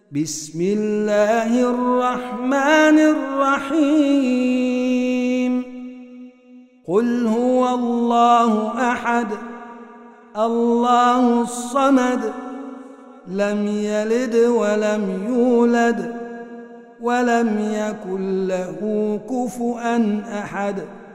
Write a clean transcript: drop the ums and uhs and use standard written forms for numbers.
بسم الله الرحمن الرحيم قل هو الله أحد الله الصمد لم يلد ولم يولد ولم يكن له كفؤا أحد